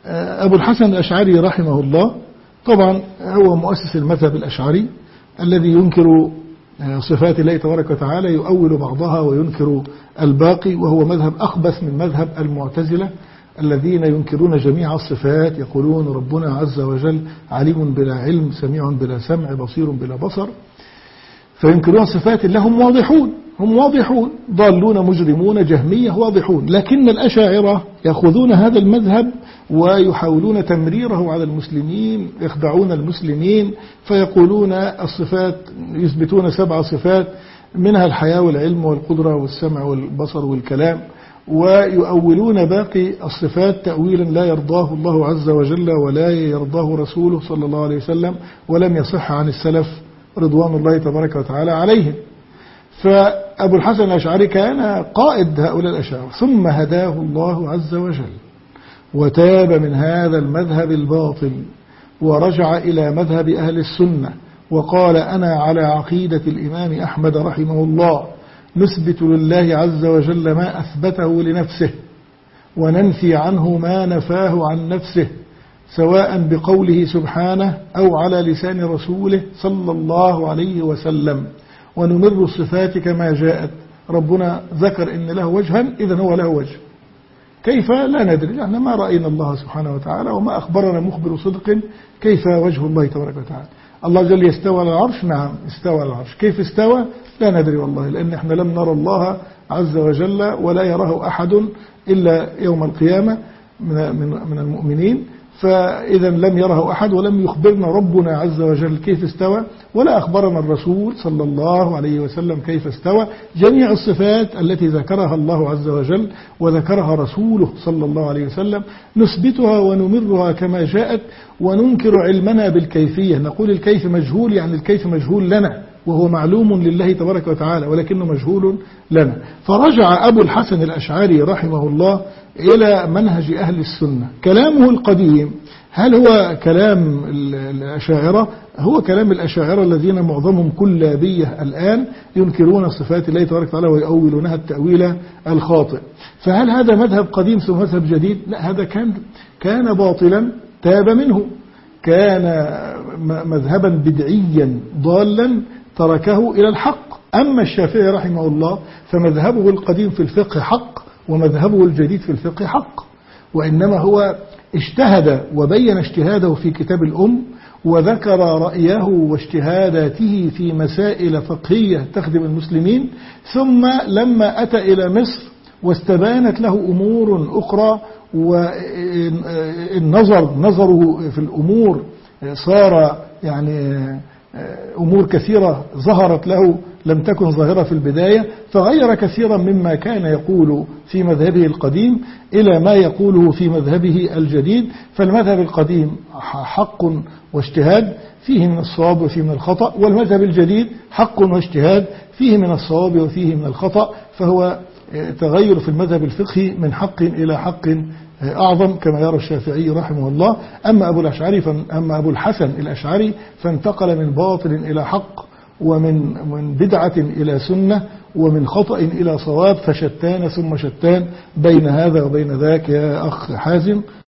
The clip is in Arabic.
أبو الحسن الأشعري رحمه الله طبعا هو مؤسس المذهب الأشعري الذي ينكر صفات الله تبارك وتعالى، يؤول بعضها وينكر الباقي، وهو مذهب أخبث من مذهب المعتزلة الذين ينكرون جميع الصفات، يقولون ربنا عز وجل عليم بلا علم، سميع بلا سمع، بصير بلا بصر، فينكرون صفات الله. هم واضحون ضالون مجرمون جهمية واضحون، لكن الأشاعرة يأخذون هذا المذهب ويحاولون تمريره على المسلمين، يخدعون المسلمين فيقولون الصفات، يثبتون 7 صفات منها الحياة والعلم والقدرة والسمع والبصر والكلام، ويؤولون باقي الصفات تأويلا لا يرضاه الله عز وجل ولا يرضاه رسوله صلى الله عليه وسلم، ولم يصح عن السلف رضوان الله تبارك وتعالى عليهم. فأبو الحسن الأشعري كان قائد هؤلاء الأشاعرة، ثم هداه الله عز وجل وتاب من هذا المذهب الباطل ورجع إلى مذهب أهل السنة، وقال أنا على عقيدة الإمام أحمد رحمه الله، نثبت لله عز وجل ما أثبته لنفسه وننفي عنه ما نفاه عن نفسه، سواء بقوله سبحانه أو على لسان رسوله صلى الله عليه وسلم، ونمر الصفات كما جاءت. ربنا ذكر إن له وجها، إذن هو له وجه، كيف لا ندري، نحن ما رأينا الله سبحانه وتعالى وما أخبرنا مخبر صدق كيف وجه الله تبارك وتعالى. الله جل يستوى على العرش، نعم استوى على العرش، كيف استوى لا ندري والله، لأن احنا لم نرى الله عز وجل ولا يراه أحد إلا يوم القيامة من المؤمنين، فإذا لم يره أحد ولم يخبرنا ربنا عز وجل كيف استوى، ولا أخبرنا الرسول صلى الله عليه وسلم كيف استوى. جميع الصفات التي ذكرها الله عز وجل وذكرها رسوله صلى الله عليه وسلم نثبتها ونمرها كما جاءت، وننكر علمنا بالكيفية، نقول الكيف مجهول، يعني الكيف مجهول لنا وهو معلوم لله تبارك وتعالى ولكنه مجهول لنا. فرجع أبو الحسن الأشعري رحمه الله إلى منهج أهل السنة. كلامه القديم هل هو كلام الأشاعرة؟ هو كلام الأشاعرة الذين معظمهم كلابية الآن ينكرون صفات الله تبارك وتعالى ويؤولونها التأويل الخاطئ. فهل هذا مذهب قديم ثم مذهب جديد؟ لا، هذا كان باطلا تاب منه، كان مذهبا بدعيا ضالا تركه إلى الحق. أما الشافعي رحمه الله فمذهبه القديم في الفقه حق ومذهبه الجديد في الفقه حق، وإنما هو اجتهد وبين اجتهاده في كتاب الأم وذكر رأيه واجتهاداته في مسائل فقهية تخدم المسلمين، ثم لما أتى إلى مصر واستبانت له أمور أخرى نظره في الأمور صار يعني أمور كثيرة ظهرت له لم تكن ظاهرة في البداية، فغير كثيرا مما كان يقول في مذهبه القديم إلى ما يقوله في مذهبه الجديد. فالمذهب القديم حق واجتهاد فيه من الصواب وفيه من الخطأ، والمذهب الجديد حق واجتهاد فيه من الصواب وفيه من الخطأ، فهو تغير في المذهب الفقهي من حق إلى حق أعظم كما يرى الشافعي رحمه الله. أما أبو الحسن الأشعري فانتقل من باطل إلى حق، ومن بدعة إلى سنة، ومن خطأ إلى صواب، فشتان ثم شتان بين هذا وبين ذاك يا أخ حازم.